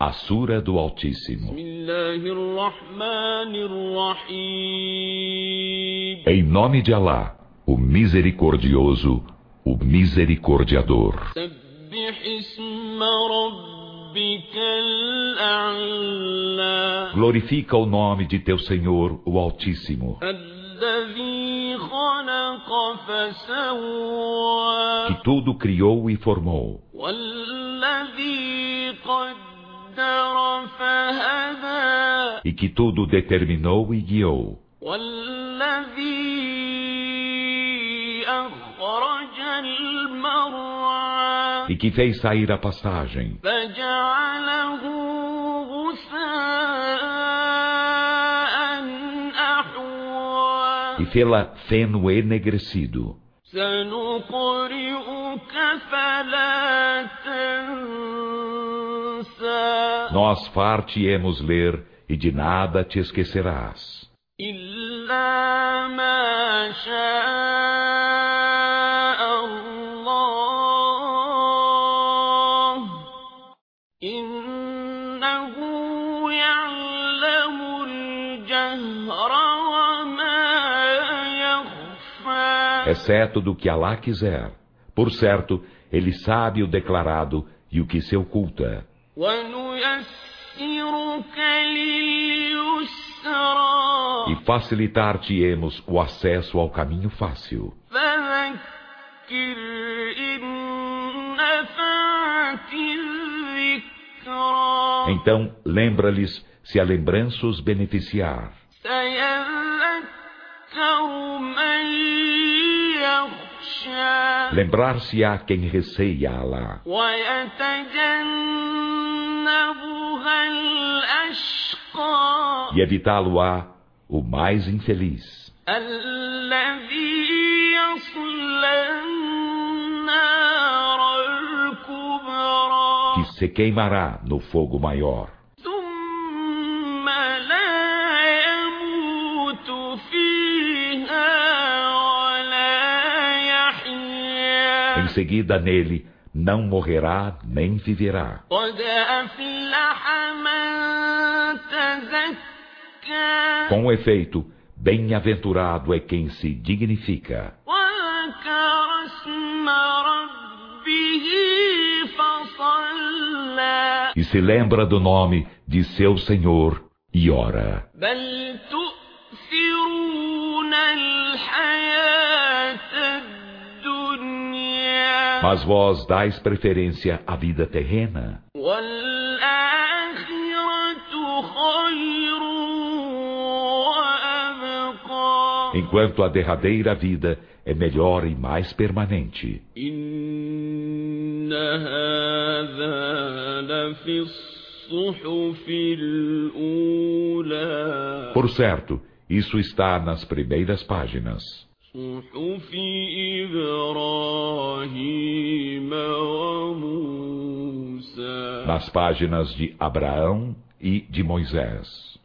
A Sura do Altíssimo. Em nome de Alá, o Misericordioso, o Misericordiador. Glorifica o nome de teu Senhor, o Altíssimo, que tudo criou e formou, e que tudo determinou e guiou, e que fez sair a pastagem, e fê-la feno enegrecido. Nós far-te-emos ler, e de nada te esquecerás. Exceto do que Alá quiser. Por certo, Ele sabe o declarado e o que se oculta. E facilitar-te-emos o acesso ao caminho fácil. Então, lembra-lhes se a lembrança os beneficiar. Lembrar-se-á quem receia Alá. E evitá-lo-á o mais infeliz, que se queimará no fogo maior. Em seguida nele não morrerá nem viverá. Com efeito, bem-aventurado é quem se dignifica e se lembra do nome de seu Senhor e ora. Mas vós dais preferência à vida terrena, enquanto a derradeira vida é melhor e mais permanente. Por certo, isso está nas primeiras páginas. Nas páginas de Abraão e de Moisés.